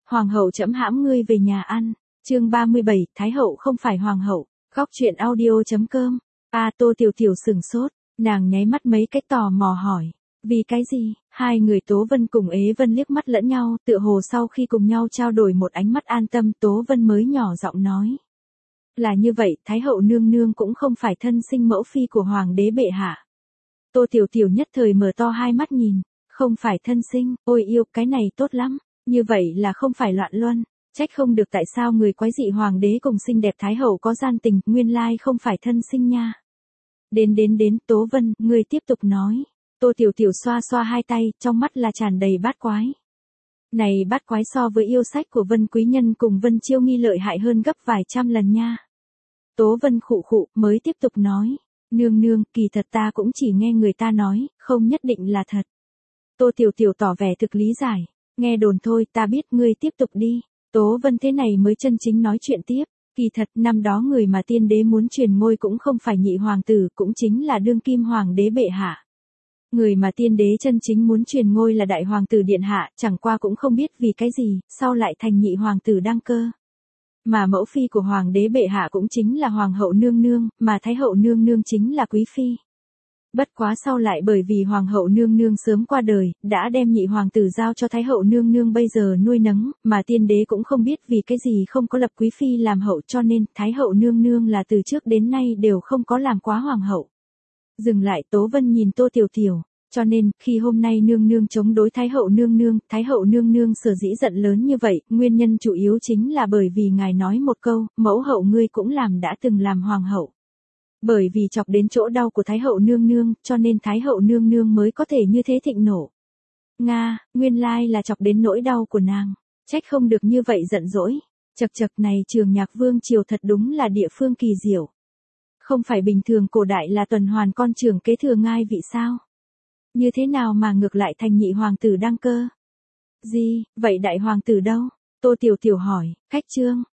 Hoàng hậu trẫm hãm ngươi về nhà ăn. Chương 37, Thái hậu không phải hoàng hậu. Góc truyện audio.com. Tô Tiểu Tiểu sửng sốt, nàng nháy mắt mấy cái tò mò hỏi, vì cái gì? Hai người Tố Vân cùng Ế Vân liếc mắt lẫn nhau, tựa hồ sau khi cùng nhau trao đổi một ánh mắt an tâm, Tố Vân mới nhỏ giọng nói. Là như vậy, Thái hậu nương nương cũng không phải thân sinh mẫu phi của hoàng đế bệ hạ. Tô Tiểu Tiểu nhất thời mở to hai mắt nhìn, không phải thân sinh, ôi yêu, cái này tốt lắm, như vậy là không phải loạn luân, trách không được tại sao người quái dị hoàng đế cùng xinh đẹp Thái hậu có gian tình, nguyên lai không phải thân sinh nha. Đến, Tố Vân, người tiếp tục nói. Tô Tiểu Tiểu xoa xoa hai tay, trong mắt là tràn đầy bát quái. Này bát quái so với yêu sách của Vân Quý Nhân cùng Vân Chiêu Nghi lợi hại hơn gấp vài trăm lần nha. Tố Vân khụ khụ, mới tiếp tục nói. Nương, kỳ thật ta cũng chỉ nghe người ta nói, không nhất định là thật. Tô Tiểu Tiểu tỏ vẻ thực lý giải. Nghe đồn thôi, ta biết, ngươi tiếp tục đi. Tố Vân thế này mới chân chính nói chuyện tiếp. Kỳ thật, năm đó người mà tiên đế muốn truyền ngôi cũng không phải nhị hoàng tử, cũng chính là đương kim hoàng đế bệ hạ. Người mà tiên đế chân chính muốn truyền ngôi là đại hoàng tử điện hạ, chẳng qua cũng không biết vì cái gì, sau lại thành nhị hoàng tử đăng cơ. Mà mẫu phi của hoàng đế bệ hạ cũng chính là hoàng hậu nương nương, mà thái hậu nương nương chính là quý phi. Bất quá sau lại bởi vì hoàng hậu nương nương sớm qua đời, đã đem nhị hoàng tử giao cho thái hậu nương nương bây giờ nuôi nấng, mà tiên đế cũng không biết vì cái gì không có lập quý phi làm hậu, cho nên thái hậu nương nương là từ trước đến nay đều không có làm quá hoàng hậu. Dừng lại, Tố Vân nhìn Tô Tiểu Tiểu, cho nên, khi hôm nay nương nương chống đối thái hậu nương nương sở dĩ giận lớn như vậy, nguyên nhân chủ yếu chính là bởi vì ngài nói một câu, mẫu hậu ngươi cũng đã từng làm hoàng hậu. Bởi vì chọc đến chỗ đau của thái hậu nương nương, cho nên thái hậu nương nương mới có thể như thế thịnh nộ. Nga, nguyên lai là chọc đến nỗi đau của nàng, trách không được như vậy giận dỗi. Chật này Trường Nhạc Vương triều thật đúng là địa phương kỳ diệu. Không phải bình thường cổ đại là tuần hoàn con trưởng kế thừa ngai vị sao? Như thế nào mà ngược lại thành nhị hoàng tử đăng cơ? Gì, vậy đại hoàng tử đâu? Tô Tiểu Tiểu hỏi, khách trương,